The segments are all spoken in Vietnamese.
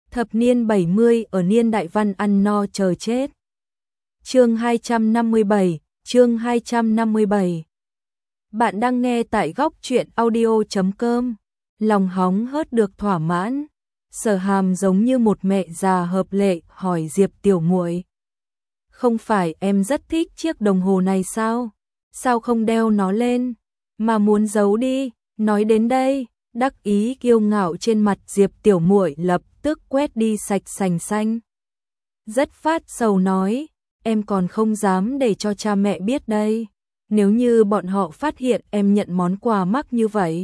Thập niên 70 ở niên đại văn ăn no chờ chết. Chương 257, chương 257. Bạn đang nghe tại góc truyện audio.com. Lòng hóng hớt được thỏa mãn. Sở Hàm giống như một mẹ già hợp lệ hỏi Diệp Tiểu Muội. Không phải em rất thích chiếc đồng hồ này sao? Sao không đeo nó lên, mà muốn giấu đi? Nói đến đây, đắc ý kiêu ngạo trên mặt Diệp Tiểu Muội lập tức quét đi sạch sành xanh. Rất phát sầu nói, em còn không dám để cho cha mẹ biết đây. Nếu như bọn họ phát hiện em nhận món quà mắc như vậy,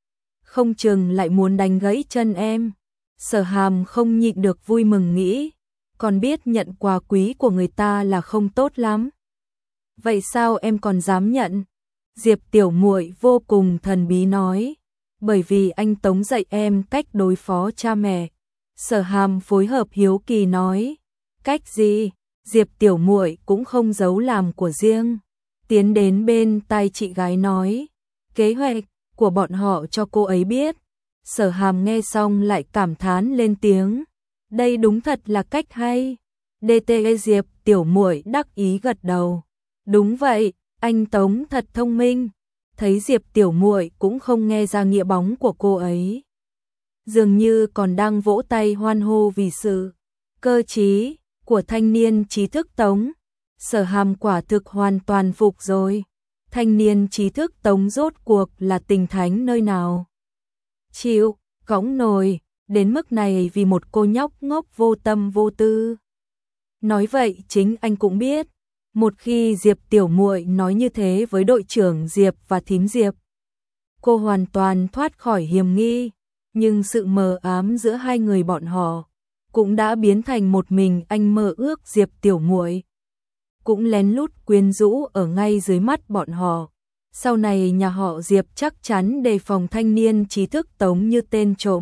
không chừng lại muốn đánh gãy chân em. Sở Hàm không nhịn được vui mừng nghĩ, còn biết nhận quà quý của người ta là không tốt lắm. Vậy sao em còn dám nhận? Diệp Tiểu Muội vô cùng thần bí nói, bởi vì anh Tống dạy em cách đối phó cha mẹ. Sở Hàm phối hợp hiếu kỳ nói, cách gì? Diệp Tiểu Muội cũng không giấu làm của riêng, tiến đến bên tai chị gái nói, kế hoạch của bọn họ cho cô ấy biết. Sở Hàm nghe xong lại cảm thán lên tiếng, đây đúng thật là cách hay. DTE Diệp Tiểu Muội đắc ý gật đầu, đúng vậy, anh Tống thật thông minh. Thấy Diệp Tiểu Muội cũng không nghe ra nghĩa bóng của cô ấy, dường như còn đang vỗ tay hoan hô vì sự cơ trí của thanh niên trí thức Tống. Sở Hàm quả thực hoàn toàn phục rồi. Thanh niên trí thức Tống rốt cuộc là tình thánh nơi nào? Chịu cõng nồi đến mức này vì một cô nhóc ngốc vô tâm vô tư. Nói vậy chính anh cũng biết, một khi Diệp Tiểu Muội nói như thế với đội trưởng Diệp và thím Diệp, cô hoàn toàn thoát khỏi hiểm nghi, nhưng sự mờ ám giữa hai người bọn họ cũng đã biến thành một mình anh mơ ước Diệp Tiểu Muội cũng lén lút quyến rũ ở ngay dưới mắt bọn họ. Sau này nhà họ Diệp chắc chắn đề phòng thanh niên trí thức Tống như tên trộm,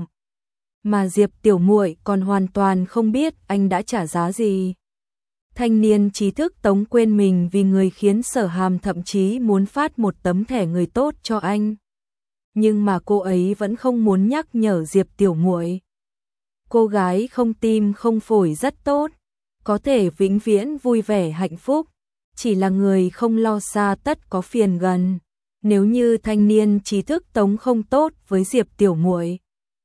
mà Diệp Tiểu Muội còn hoàn toàn không biết anh đã trả giá gì. Thanh niên trí thức Tống quên mình vì người khiến Sở Hàm thậm chí muốn phát một tấm thẻ người tốt cho anh. Nhưng mà cô ấy vẫn không muốn nhắc nhở Diệp Tiểu Muội. Cô gái không tim không phổi rất tốt, có thể vĩnh viễn vui vẻ hạnh phúc, chỉ là người không lo xa tất có phiền gần. Nếu như thanh niên trí thức Tống không tốt với Diệp Tiểu Muội,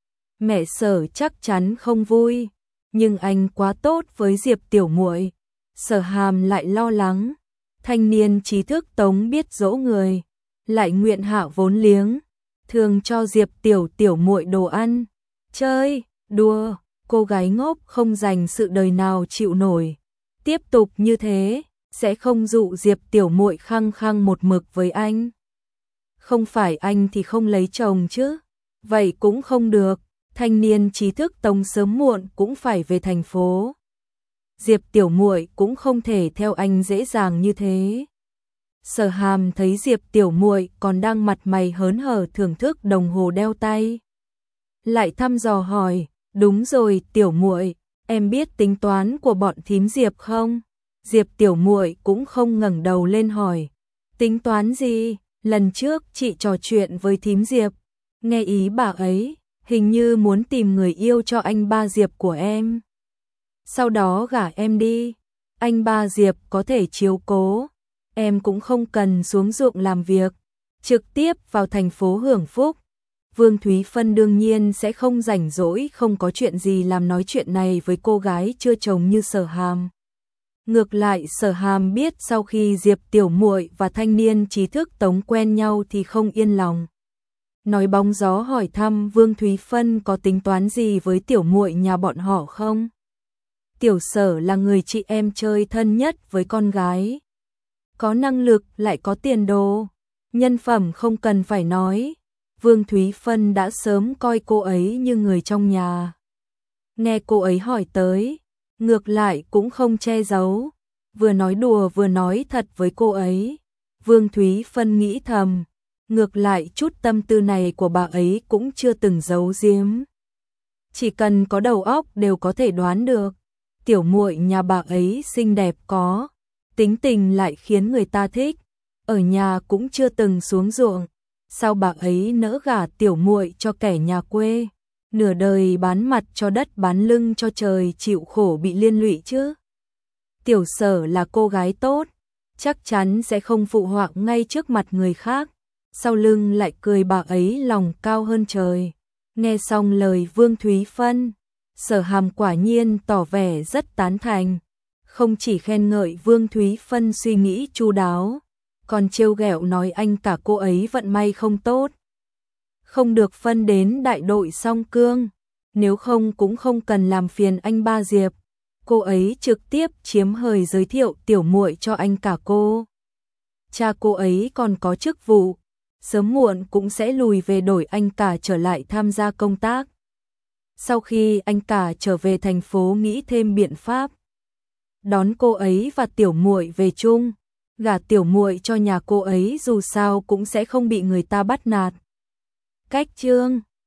mẹ Sở chắc chắn không vui, nhưng anh quá tốt với Diệp Tiểu Muội. Sở Hàm lại lo lắng, thanh niên trí thức Tống biết dỗ người, lại nguyện hạ vốn liếng, thường cho Diệp Tiểu Muội đồ ăn, chơi, đùa. Cô gái ngốc không dành sự đời nào chịu nổi. Tiếp tục như thế, sẽ không dụ Diệp Tiểu Muội khăng khăng một mực với anh. Không phải anh thì không lấy chồng chứ? Vậy cũng không được, thanh niên trí thức Tống sớm muộn cũng phải về thành phố. Diệp Tiểu Muội cũng không thể theo anh dễ dàng như thế. Sở Hàm thấy Diệp Tiểu Muội còn đang mặt mày hớn hở thưởng thức đồng hồ đeo tay, lại thăm dò hỏi, đúng rồi Tiểu Muội, em biết tính toán của bọn thím Diệp không? Diệp Tiểu Muội cũng không ngẩng đầu lên hỏi, tính toán gì? Lần trước chị trò chuyện với thím Diệp, nghe ý bà ấy, hình như muốn tìm người yêu cho anh ba Diệp của em, sau đó gả em đi. Anh ba Diệp có thể chiếu cố, em cũng không cần xuống ruộng làm việc, trực tiếp vào thành phố hưởng phúc. Vương Thúy Phân đương nhiên sẽ không rảnh rỗi không có chuyện gì làm nói chuyện này với cô gái chưa chồng như Sở Hàm. Ngược lại Sở Hàm biết sau khi Diệp Tiểu Muội và thanh niên trí thức Tống quen nhau thì không yên lòng. Nói bóng gió hỏi thăm Vương Thúy Phân có tính toán gì với Tiểu Muội nhà bọn họ không? Tiểu Sở là người chị em chơi thân nhất với con gái, có năng lực lại có tiền đồ, nhân phẩm không cần phải nói. Vương Thúy Phân đã sớm coi cô ấy như người trong nhà. Nghe cô ấy hỏi tới, ngược lại cũng không che giấu, vừa nói đùa vừa nói thật với cô ấy. Vương Thúy Phân nghĩ thầm, ngược lại chút tâm tư này của bà ấy cũng chưa từng giấu giếm. Chỉ cần có đầu óc đều có thể đoán được. Tiểu Muội nhà bà ấy xinh đẹp có, tính tình lại khiến người ta thích, ở nhà cũng chưa từng xuống ruộng. Sao bà ấy nỡ gả Tiểu Muội cho kẻ nhà quê? nửa đời bán mặt cho đất bán lưng cho trời chịu khổ bị liên lụy chứ. Tiểu Sở là cô gái tốt, chắc chắn sẽ không phụ họa ngay trước mặt người khác, sau lưng lại cười bà ấy lòng cao hơn trời. Nghe xong lời Vương Thúy Phân, Sở Hàm quả nhiên tỏ vẻ rất tán thành, không chỉ khen ngợi Vương Thúy Phân suy nghĩ chu đáo, còn trêu ghẹo nói anh cả cô ấy vận may không tốt, không được phân đến đại đội song cương, nếu không cũng không cần làm phiền anh ba Diệp. Cô ấy trực tiếp chiếm hời giới thiệu tiểu muội cho anh cả cô. Cha cô ấy còn có chức vụ, sớm muộn cũng sẽ lùi về đổi anh cả trở lại tham gia công tác. Sau khi anh cả trở về thành phố nghĩ thêm biện pháp đón cô ấy và tiểu muội về chung, gả tiểu muội cho nhà cô ấy dù sao cũng sẽ không bị người ta bắt nạt. Cách chương